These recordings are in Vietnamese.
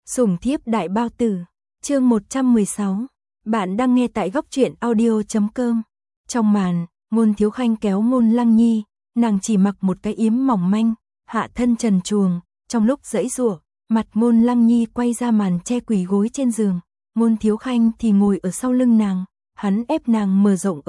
Sủng thiếp đại bao tử, chương 116. Bạn đang nghe tại goctruyện audio.com. Trong màn, Ngôn Thiếu Khanh kéo Ngôn Lăng Nhi, nàng chỉ mặc một cái yếm mỏng manh, hạ thân trần truồng, trong lúc giãy giụa, mặt Ngôn Lăng Nhi quay ra màn che quỳ gối trên giường, Ngôn Thiếu Khanh thì ngồi ở sau lưng nàng, hắn ép nàng mở rộng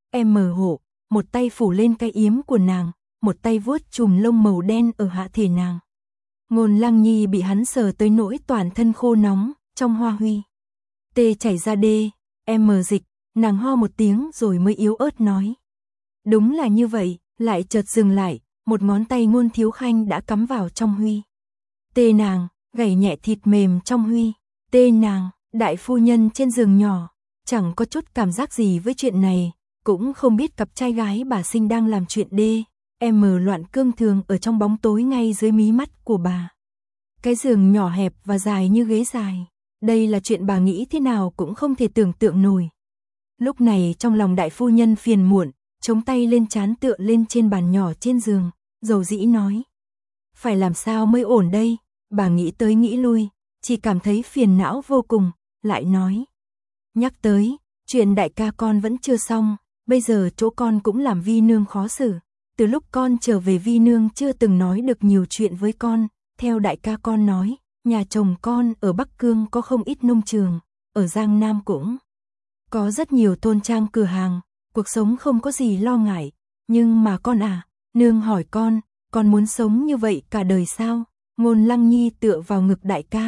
hộ, một tay phủ lên cái yếm của nàng, một tay vuốt chùm lông màu đen ở hạ thể nàng. Ngôn Lăng Nhi bị hắn sờ tới nỗi toàn thân khô nóng, trong hoa huy tê chảy ra dịch, nàng ho một tiếng rồi mới yếu ớt nói. Đúng là như vậy, lại chợt dừng lại, một ngón tay Ngôn Thiếu Khanh đã cắm vào trong huy tê nàng, gảy nhẹ thịt mềm trong huy tê nàng. Đại phu nhân trên giường nhỏ, chẳng có chút cảm giác gì với chuyện này, cũng không biết cặp trai gái bà sinh đang làm chuyện loạn cương thường ở trong bóng tối ngay dưới mí mắt của bà. Cái giường nhỏ hẹp và dài như ghế dài, đây là chuyện bà nghĩ thế nào cũng không thể tưởng tượng nổi. Lúc này trong lòng đại phu nhân phiền muộn, chống tay lên trán tựa lên trên bàn nhỏ trên giường, dầu dĩ nói. Phải làm sao mới ổn đây, bà nghĩ tới nghĩ lui, chỉ cảm thấy phiền não vô cùng, lại nói. Nhắc tới, chuyện đại ca con vẫn chưa xong, bây giờ chỗ con cũng làm vi nương khó xử. Từ lúc con trở về vi nương chưa từng nói được nhiều chuyện với con, theo đại ca con nói, nhà chồng con ở Bắc Cương có không ít nông trường, ở Giang Nam cũng có rất nhiều thôn trang cửa hàng, cuộc sống không có gì lo ngại, nhưng mà con nương hỏi con muốn sống như vậy cả đời sao? Ngôn Lăng Nhi tựa vào ngực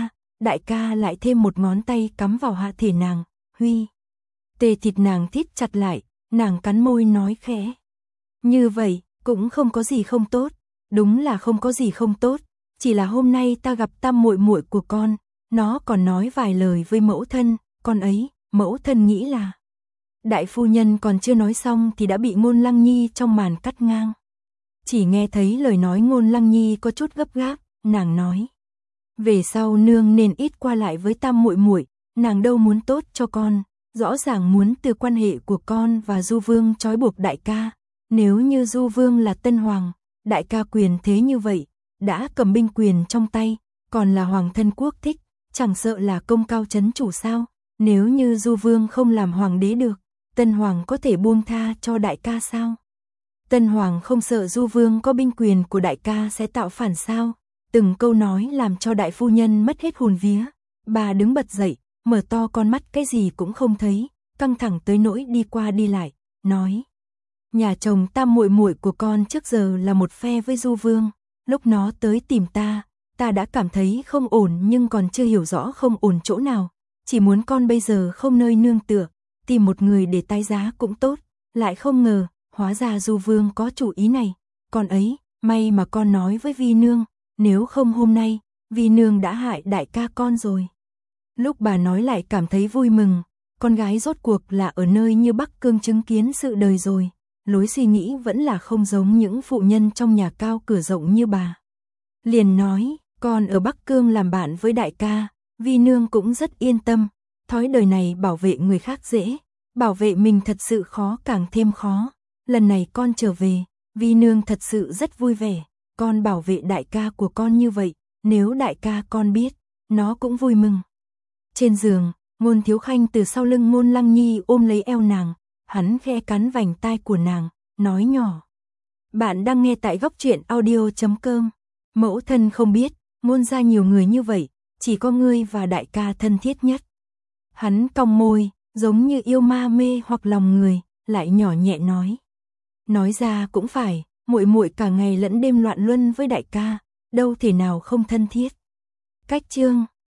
đại ca lại thêm một ngón tay cắm vào hạ thể nàng, huy tê thịt nàng thít chặt lại, nàng cắn môi nói khẽ. Như vậy, cũng không có gì không tốt, đúng là không có gì không tốt, chỉ là hôm nay ta gặp tam muội muội của con, nó còn nói vài lời với mẫu thân, con ấy, mẫu thân nghĩ là. Đại phu nhân còn chưa nói xong thì đã bị Ngôn Lăng Nhi trong màn cắt ngang. Chỉ nghe thấy lời nói Ngôn Lăng Nhi có chút gấp gáp, nàng nói. Về sau nương nên ít qua lại với tam muội muội, nàng đâu muốn tốt cho con, rõ ràng muốn từ quan hệ của con và Du Vương trói buộc đại ca. Nếu như Du Vương là tân hoàng, đại ca quyền thế như vậy, đã cầm binh quyền trong tay, còn là hoàng thân quốc thích, chẳng sợ là công cao chấn chủ sao? Nếu như Du Vương không làm hoàng đế được, tân hoàng có thể buông tha cho đại ca sao? Tân hoàng không sợ Du Vương có binh quyền của đại ca sẽ tạo phản sao? Từng câu nói làm cho đại phu nhân mất hết hồn vía, bà đứng bật dậy, mở to con mắt cái gì cũng không thấy, căng thẳng tới nỗi đi qua đi lại, nói. Nhà chồng tam muội muội của con trước giờ là một phe với Du Vương, lúc nó tới tìm ta đã cảm thấy không ổn nhưng còn chưa hiểu rõ không ổn chỗ nào, chỉ muốn con bây giờ không nơi nương tựa, tìm một người để tái giá cũng tốt, lại không ngờ, hóa ra Du Vương có chủ ý này, con ấy, may mà con nói với vi nương, nếu không hôm nay, vi nương đã hại đại ca con rồi. Lúc bà nói lại cảm thấy vui mừng, con gái rốt cuộc là ở nơi như Bắc Cương chứng kiến sự đời rồi. Lối suy nghĩ vẫn là không giống những phụ nhân trong nhà cao cửa rộng như bà. Liền nói, con ở Bắc Cương làm bạn với đại ca, vi nương cũng rất yên tâm, thói đời này bảo vệ người khác dễ, bảo vệ mình thật sự khó càng thêm khó. Lần này con trở về, vi nương thật sự rất vui vẻ, con bảo vệ đại ca của con như vậy, nếu đại ca con biết, nó cũng vui mừng. Trên giường, Ngôn Thiếu Khanh từ sau lưng Ngôn Lăng Nhi ôm lấy eo nàng, hắn khe cắn vành tai của nàng, nói nhỏ. Bạn đang nghe tại goctruyện audio.com. Mẫu thân không biết, Ngôn gia nhiều người như vậy, chỉ có ngươi và đại ca thân thiết nhất. Hắn cong môi, giống như yêu ma mê hoặc lòng người, lại nhỏ nhẹ nói. Nói ra cũng phải, muội muội cả ngày lẫn đêm loạn luân với đại ca, đâu thể nào không thân thiết. Cách chương